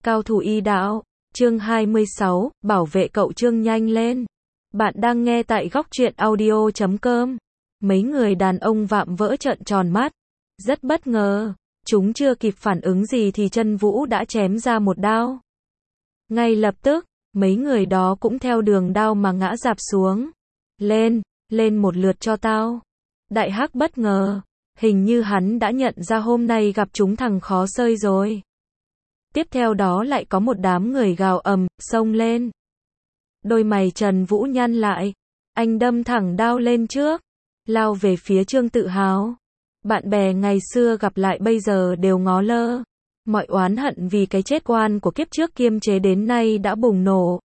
Cao thủ y đạo, chương 26, bảo vệ cậu Trương nhanh lên. Bạn đang nghe tại góc truyện audio.com. Mấy người đàn ông vạm vỡ trợn tròn mắt. Rất bất ngờ, chúng chưa kịp phản ứng gì thì Trần Vũ đã chém ra một đao. Ngay lập tức, mấy người đó cũng theo đường đao mà ngã rạp xuống. Lên một lượt cho tao. Đại Hắc bất ngờ, hình như hắn đã nhận ra hôm nay gặp chúng thằng khó xơi rồi. Tiếp theo đó lại có một đám người gào ầm, xông lên. Đôi mày Trần Vũ nhăn lại, anh đâm thẳng đao lên trước, lao về phía Trương Tự Hào. Bạn bè ngày xưa gặp lại bây giờ đều ngó lơ. Mọi oán hận vì cái chết oan của kiếp trước kiềm chế đến nay đã bùng nổ.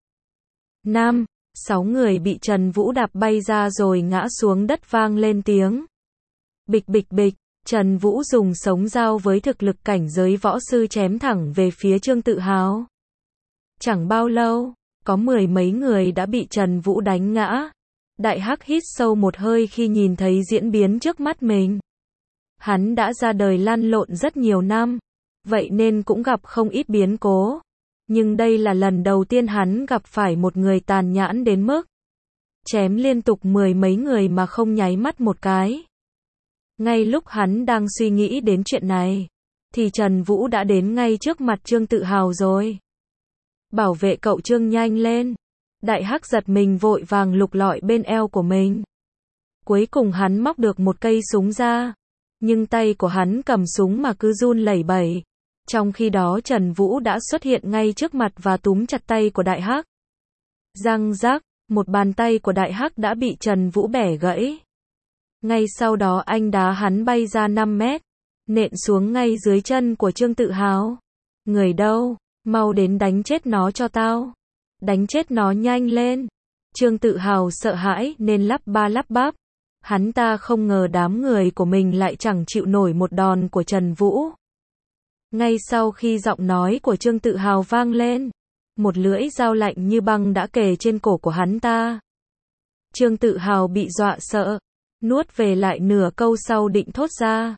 6 người bị Trần Vũ đạp bay ra rồi ngã xuống đất vang lên tiếng. Bịch bịch bịch, Trần Vũ dùng sống dao với thực lực cảnh giới võ sư chém thẳng về phía Trương Tự Hào. Chẳng bao lâu, có 10 mấy người đã bị Trần Vũ đánh ngã. Đại Hắc hít sâu một hơi khi nhìn thấy diễn biến trước mắt mình. Hắn đã ra đời lăn lộn rất nhiều năm, vậy nên cũng gặp không ít biến cố. Nhưng đây là lần đầu tiên hắn gặp phải một người tàn nhẫn đến mức chém liên tục 10 mấy người mà không nháy mắt một cái. Ngay lúc hắn đang suy nghĩ đến chuyện này, thì Trần Vũ đã đến ngay trước mặt Trương Tự Hào rồi. Bảo vệ cậu Trương nhanh lên. Đại Hắc giật mình vội vàng lục lọi bên eo của mình. Cuối cùng hắn móc được một cây súng ra. Nhưng tay của hắn cầm súng mà cứ run lẩy bẩy. Trong khi đó Trần Vũ đã xuất hiện ngay trước mặt và túm chặt tay của Đại Hắc. Răng rắc, một bàn tay của Đại Hắc đã bị Trần Vũ bẻ gãy. Ngay sau đó anh đá hắn bay ra 5 mét, nện xuống ngay dưới chân của Trương Tự Hào. Người đâu, mau đến đánh chết nó cho tao. Đánh chết nó nhanh lên. Trương Tự Hào sợ hãi nên lắp ba lắp bắp. Hắn ta không ngờ đám người của mình lại chẳng chịu nổi một đòn của Trần Vũ. Ngay sau khi giọng nói của Trương Tự Hào vang lên, một lưỡi dao lạnh như băng đã kề trên cổ của hắn ta. Trương Tự Hào bị dọa sợ, nuốt về lại nửa câu sau định thốt ra.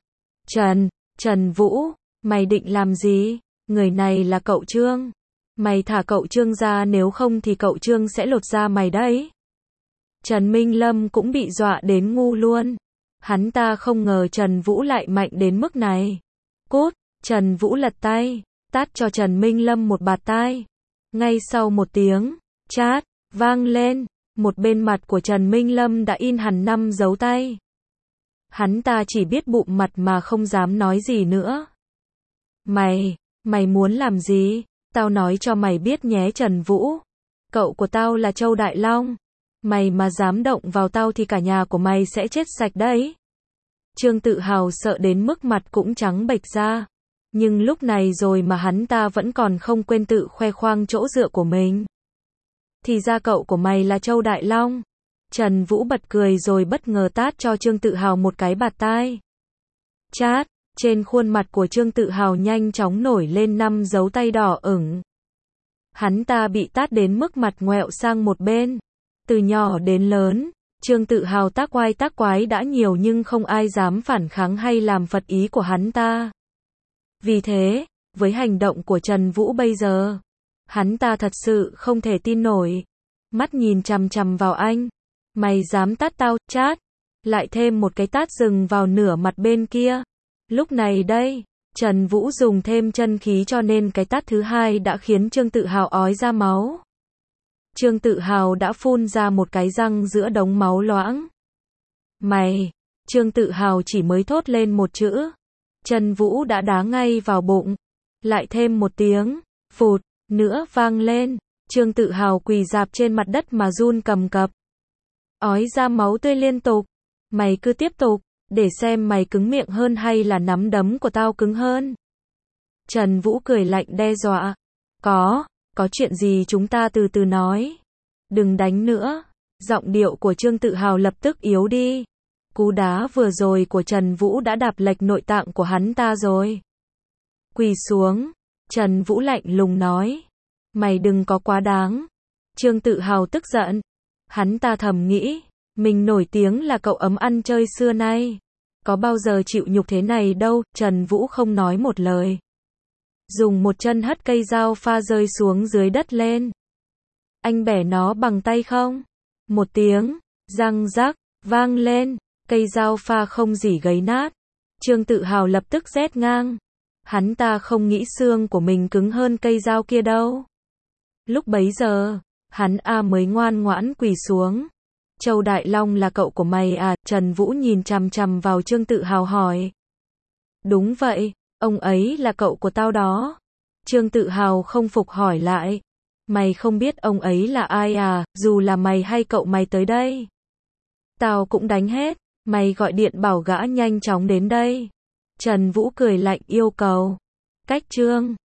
Trần Vũ, mày định làm gì? Người này là cậu Trương. Mày thả cậu Trương ra, nếu không thì cậu Trương sẽ lột da mày đấy. Trần Minh Lâm cũng bị dọa đến ngu luôn. Hắn ta không ngờ Trần Vũ lại mạnh đến mức này. Cút, Trần Vũ lật tay, tát cho Trần Minh Lâm một bạt tai. Ngay sau một tiếng chát vang lên, một bên mặt của Trần Minh Lâm đã in hẳn 5 dấu tay. Hắn ta chỉ biết bụm mặt mà không dám nói gì nữa. Mày muốn làm gì? Tao nói cho mày biết nhé Trần Vũ. Cậu của tao là Châu Đại Long. Mày mà dám động vào tao thì cả nhà của mày sẽ chết sạch đấy. Trương Tự Hào sợ đến mức mặt cũng trắng bệch ra. Nhưng lúc này rồi mà hắn ta vẫn còn không quên tự khoe khoang chỗ dựa của mình. Thì ra cậu của mày là Châu Đại Long. Trần Vũ bật cười rồi bất ngờ tát cho Trương Tự Hào một cái bạt tai. Chát, trên khuôn mặt của Trương Tự Hào nhanh chóng nổi lên 5 dấu tay đỏ ửng. Hắn ta bị tát đến mức mặt ngoẹo sang một bên. Từ nhỏ đến lớn, Trương Tự Hào tác oai tác quái đã nhiều nhưng không ai dám phản kháng hay làm phật ý của hắn ta. Vì thế, với hành động của Trần Vũ bây giờ, hắn ta thật sự không thể tin nổi. Mắt nhìn chằm chằm vào anh. Mày dám tát tao? Chát. Lại thêm một cái tát dừng vào nửa mặt bên kia. Lúc này đây, Trần Vũ dùng thêm chân khí cho nên cái tát thứ hai đã khiến Trương Tự Hào ói ra máu. Trương Tự Hào đã phun ra một cái răng giữa đống máu loãng. Trương Tự Hào chỉ mới thốt lên một chữ. Trần Vũ đã đá ngay vào bụng. Lại thêm một tiếng phụt nữa vang lên. Trương Tự Hào quỳ rạp trên mặt đất mà run cầm cập. Ói ra máu tươi liên tục. Mày cứ tiếp tục, để xem mày cứng miệng hơn hay là nắm đấm của tao cứng hơn. Trần Vũ cười lạnh đe dọa. Có chuyện gì chúng ta từ từ nói. Đừng đánh nữa. Giọng điệu của Trương Tự Hào lập tức yếu đi. Cú đá vừa rồi của Trần Vũ đã đạp lệch nội tạng của hắn ta rồi. Quỳ xuống. Trần Vũ lạnh lùng nói. Mày đừng có quá đáng. Trương Tự Hào tức giận. Hắn ta thầm nghĩ. Mình nổi tiếng là cậu ấm ăn chơi xưa nay. Có bao giờ chịu nhục thế này đâu. Trần Vũ không nói một lời. dùng một chân hất cây dao pha rơi xuống dưới đất lên. Anh bẻ nó bằng tay không? Một tiếng, răng rắc, vang lên, cây dao pha không rỉ gấy nát. Trương Tự Hào lập tức rét ngang. Hắn ta không nghĩ xương của mình cứng hơn cây dao kia đâu. Lúc bấy giờ, hắn mới ngoan ngoãn quỳ xuống. Châu Đại Long là cậu của mày à? Trần Vũ nhìn chằm chằm vào Trương Tự Hào hỏi. Đúng vậy, ông ấy là cậu của tao đó. Trương Tự Hào không phục hỏi lại. Mày không biết ông ấy là ai à, dù là mày hay cậu mày tới đây. Tao cũng đánh hết, mày gọi điện bảo gã nhanh chóng đến đây. Trần Vũ cười lạnh yêu cầu. Cách Trương